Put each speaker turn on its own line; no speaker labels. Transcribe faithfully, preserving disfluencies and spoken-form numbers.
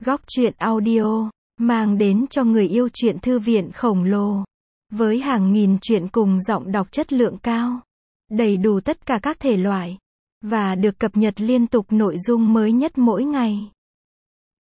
Góc truyện audio, mang đến cho người yêu truyện thư viện khổng lồ. Với hàng nghìn truyện cùng giọng đọc chất lượng cao, đầy đủ tất cả các thể loại, và được cập nhật liên tục nội dung mới nhất mỗi ngày.